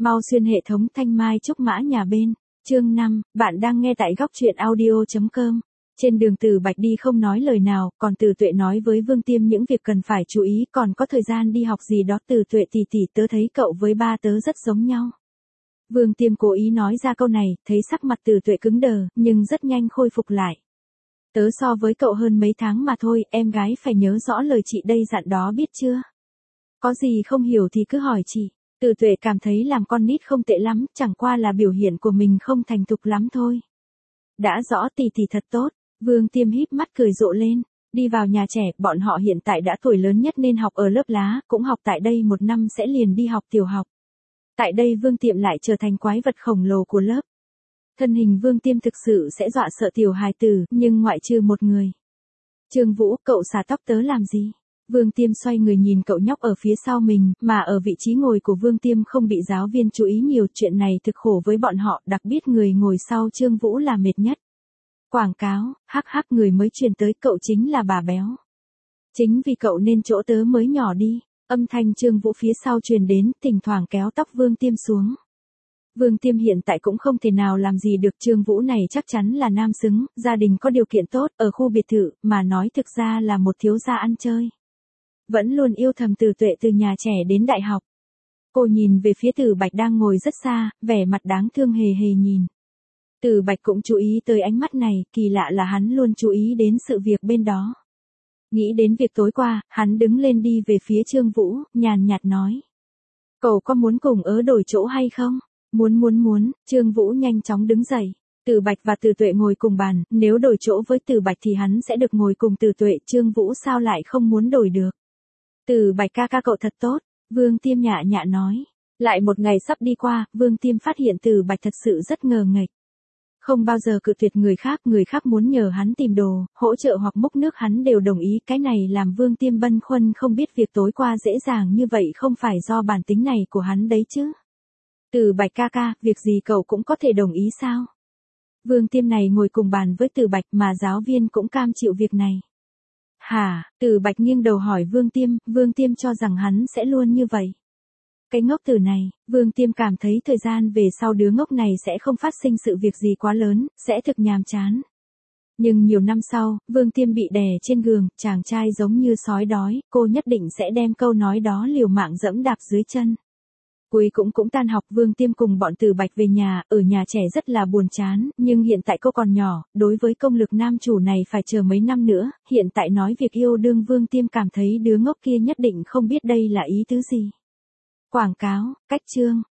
Mau xuyên hệ thống thanh mai trúc mã nhà bên. Chương 5, bạn đang nghe tại góc truyện audio.com. Trên đường Từ Bạch đi không nói lời nào, còn Từ Tuệ nói với Vương Tiêm những việc cần phải chú ý, còn có thời gian đi học gì đó. Từ Tuệ tỷ tỷ, tớ thấy cậu với ba tớ rất giống nhau. Vương Tiêm cố ý nói ra câu này, thấy sắc mặt Từ Tuệ cứng đờ, nhưng rất nhanh khôi phục lại. Tớ so với cậu hơn mấy tháng mà thôi, em gái phải nhớ rõ lời chị đây dặn đó biết chưa? Có gì không hiểu thì cứ hỏi chị. Từ Tuệ cảm thấy làm con nít không tệ lắm, chẳng qua là biểu hiện của mình không thành thục lắm thôi. Đã rõ, tỷ tỷ thật tốt. Vương Tiêm híp mắt cười rộ lên. Đi vào nhà trẻ, bọn họ hiện tại đã tuổi lớn nhất nên học ở lớp lá, cũng học tại đây một năm sẽ liền đi học tiểu học. Tại đây Vương Tiêm lại trở thành quái vật khổng lồ của lớp. Thân hình Vương Tiêm thực sự sẽ dọa sợ tiểu hài tử, nhưng ngoại trừ một người. Trương Vũ, cậu xả tóc tớ làm gì? Vương Tiêm xoay người nhìn cậu nhóc ở phía sau mình, mà ở vị trí ngồi của Vương Tiêm không bị giáo viên chú ý nhiều, chuyện này thực khổ với bọn họ, đặc biệt người ngồi sau Trương Vũ là mệt nhất. Quảng cáo, hắc hắc, người mới truyền tới, cậu chính là bà béo. Chính vì cậu nên chỗ tớ mới nhỏ đi. Âm thanh Trương Vũ phía sau truyền đến, thỉnh thoảng kéo tóc Vương Tiêm xuống. Vương Tiêm hiện tại cũng không thể nào làm gì được, Trương Vũ này chắc chắn là nam xứng, gia đình có điều kiện tốt, ở khu biệt thự, mà nói thực ra là một thiếu gia ăn chơi. Vẫn luôn yêu thầm Từ Tuệ từ nhà trẻ đến đại học. Cô nhìn về phía Từ Bạch đang ngồi rất xa, vẻ mặt đáng thương hề hề nhìn. Từ Bạch cũng chú ý tới ánh mắt này, kỳ lạ là hắn luôn chú ý đến sự việc bên đó. Nghĩ đến việc tối qua, hắn đứng lên đi về phía Trương Vũ, nhàn nhạt nói. Cậu có muốn cùng đổi chỗ hay không? Muốn, Trương Vũ nhanh chóng đứng dậy. Từ Bạch và Từ Tuệ ngồi cùng bàn, nếu đổi chỗ với Từ Bạch thì hắn sẽ được ngồi cùng Từ Tuệ, Trương Vũ sao lại không muốn đổi được? Từ Bạch ca ca cậu thật tốt, Vương Tiêm nhạ nhạ nói. Lại một ngày sắp đi qua, Vương Tiêm phát hiện Từ Bạch thật sự rất ngờ nghệch. Không bao giờ cự tuyệt người khác muốn nhờ hắn tìm đồ, hỗ trợ hoặc múc nước hắn đều đồng ý, cái này làm Vương Tiêm băn khoăn không biết việc tối qua dễ dàng như vậy không phải do bản tính này của hắn đấy chứ. Từ Bạch ca ca, việc gì cậu cũng có thể đồng ý sao? Vương Tiêm này ngồi cùng bàn với Từ Bạch mà giáo viên cũng cam chịu việc này. Hả? Từ Bạch nghiêng đầu hỏi Vương Tiêm cho rằng hắn sẽ luôn như vậy. Cái ngốc tử này, Vương Tiêm cảm thấy thời gian về sau đứa ngốc này sẽ không phát sinh sự việc gì quá lớn, sẽ thực nhàm chán. Nhưng nhiều năm sau, Vương Tiêm bị đè trên giường, chàng trai giống như sói đói, cô nhất định sẽ đem câu nói đó liều mạng dẫm đạp dưới chân. Cuối cũng tan học, Vương Tiêm cùng bọn Từ Bạch về nhà, ở nhà trẻ rất là buồn chán, nhưng hiện tại cô còn nhỏ, đối với công lực nam chủ này phải chờ mấy năm nữa, hiện tại nói việc yêu đương Vương Tiêm cảm thấy đứa ngốc kia nhất định không biết đây là ý tứ gì. Quảng cáo, cách chương.